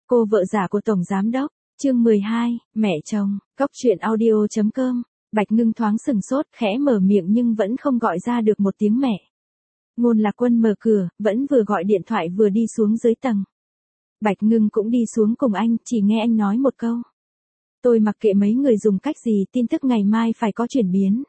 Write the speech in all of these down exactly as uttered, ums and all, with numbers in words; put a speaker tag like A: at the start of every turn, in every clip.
A: Cô vợ giả của Tổng Giám Đốc, chương mười hai, mẹ chồng, cốc truyện audio chấm com. Bạch Ngưng thoáng sừng sốt, khẽ mở miệng nhưng vẫn không gọi ra được một tiếng mẹ. Ngôn Lạc Quân mở cửa, vẫn vừa gọi điện thoại vừa đi xuống dưới tầng. Bạch Ngưng cũng đi xuống cùng anh, chỉ nghe anh nói một câu. Tôi mặc kệ mấy người dùng cách gì, tin tức ngày mai phải có chuyển biến.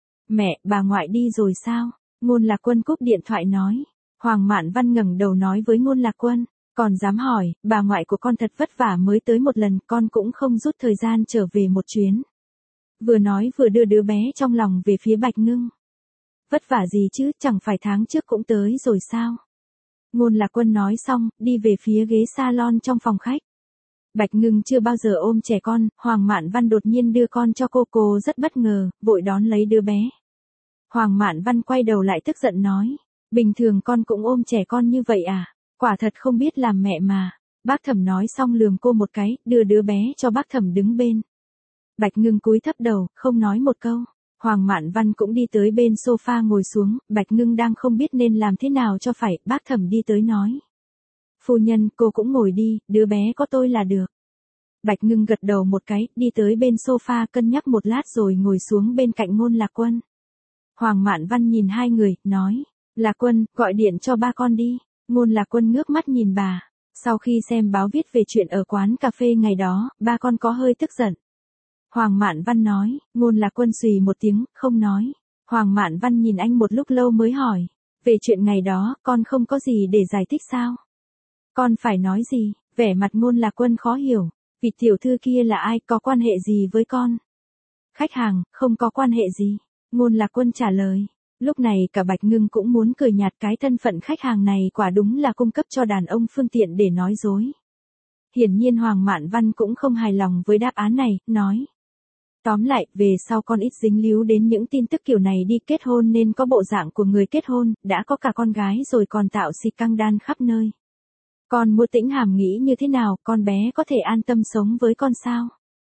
A: Mẹ, bà ngoại đi rồi sao? Ngôn Lạc Quân cúp điện thoại nói. Hoàng Mạn Văn ngẩng đầu nói với Ngôn Lạc Quân. Còn dám hỏi, bà ngoại của con thật vất vả mới tới một lần, con cũng không rút thời gian trở về một chuyến. Vừa nói vừa đưa đứa bé trong lòng về phía Bạch Ngưng. Vất vả gì chứ, chẳng phải tháng trước cũng tới rồi sao? Ngôn Lạc Quân nói xong, đi về phía ghế salon trong phòng khách. Bạch Ngưng chưa bao giờ ôm trẻ con, Hoàng Mạn Văn đột nhiên đưa con cho cô, cô rất bất ngờ, vội đón lấy đứa bé. Hoàng Mạn Văn quay đầu lại tức giận nói, bình thường con cũng ôm trẻ con như vậy à? Quả thật không biết làm mẹ mà. Bác Thẩm nói xong lườm cô một cái, đưa đứa bé cho bác Thẩm đứng bên. Bạch Ngưng cúi thấp đầu, không nói một câu. Hoàng Mạn Văn cũng đi tới bên sofa ngồi xuống, Bạch Ngưng đang không biết nên làm thế nào cho phải, bác Thẩm đi tới nói. Phu nhân, cô cũng ngồi đi, đứa bé có tôi là được. Bạch Ngưng gật đầu một cái, đi tới bên sofa cân nhắc một lát rồi ngồi xuống bên cạnh Ngôn Lạc Quân. Hoàng Mạn Văn nhìn hai người, nói, Lạc Quân, gọi điện cho ba con đi. Ngôn Lạc Quân ngước mắt nhìn bà. Sau khi xem báo viết về chuyện ở quán cà phê ngày đó, ba con có hơi tức giận. Hoàng Mạn Văn nói, Ngôn Lạc Quân xùy một tiếng, không nói. Hoàng Mạn Văn nhìn anh một lúc lâu mới hỏi, về chuyện ngày đó, con không có gì để giải thích sao? Con phải nói gì? Vẻ mặt Ngôn Lạc Quân khó hiểu, vị tiểu thư kia là ai, có quan hệ gì với con? Khách hàng, không có quan hệ gì. Ngôn Lạc Quân trả lời. Lúc này cả Bạch Ngưng cũng muốn cười nhạt, cái thân phận khách hàng này quả đúng là cung cấp cho đàn ông phương tiện để nói dối. Hiển nhiên Hoàng Mạn Văn cũng không hài lòng với đáp án này, nói. Tóm lại, về sau con ít dính líu đến những tin tức kiểu này đi, kết hôn nên có bộ dạng của người kết hôn, đã có cả con gái rồi còn tạo xì căng đan khắp nơi. Con mua Tĩnh Hàm nghĩ như thế nào, con bé có thể an tâm sống với con sao?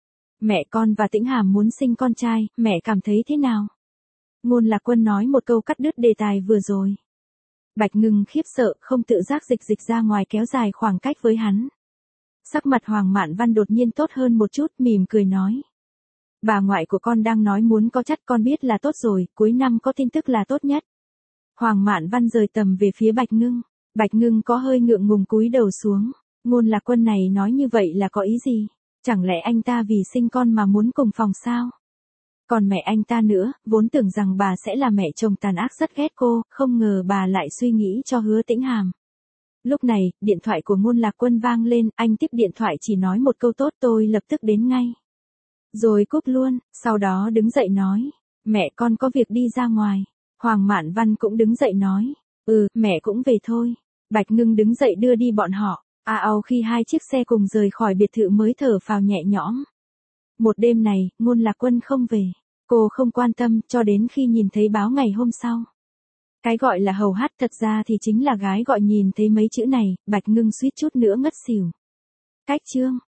A: Mẹ con và Tĩnh Hàm muốn sinh con trai, mẹ cảm thấy thế nào? Ngôn Lạc Quân nói một câu cắt đứt đề tài vừa rồi. Bạch Ngưng khiếp sợ, không tự giác dịch dịch ra ngoài kéo dài khoảng cách với hắn. Sắc mặt Hoàng Mạn Văn đột nhiên tốt hơn một chút, mỉm cười nói. Bà ngoại của con đang nói muốn có chắt, con biết là tốt rồi, cuối năm có tin tức là tốt nhất. Hoàng Mạn Văn rời tầm về phía Bạch Ngưng. Bạch Ngưng có hơi ngượng ngùng cúi đầu xuống. Ngôn Lạc Quân này nói như vậy là có ý gì? Chẳng lẽ anh ta vì sinh con mà muốn cùng phòng sao? Còn mẹ anh ta nữa, vốn tưởng rằng bà sẽ là mẹ chồng tàn ác rất ghét cô, không ngờ bà lại suy nghĩ cho Hứa Tĩnh Hàm. Lúc này, điện thoại của Ngôn Lạc Quân vang lên, anh tiếp điện thoại chỉ nói một câu tốt, tôi lập tức đến ngay. Rồi cúp luôn, sau đó đứng dậy nói, mẹ con có việc đi ra ngoài. Hoàng Mạn Văn cũng đứng dậy nói, ừ, mẹ cũng về thôi. Bạch Ngưng đứng dậy đưa đi bọn họ, a ao khi hai chiếc xe cùng rời khỏi biệt thự mới thở phào nhẹ nhõm. Một đêm này, Ngôn Lạc Quân không về. Cô không quan tâm, cho đến khi nhìn thấy báo ngày hôm sau. Cái gọi là hầu hát thật ra thì chính là gái gọi, nhìn thấy mấy chữ này, Bạch Ngưng suýt chút nữa ngất xỉu. Cách chương.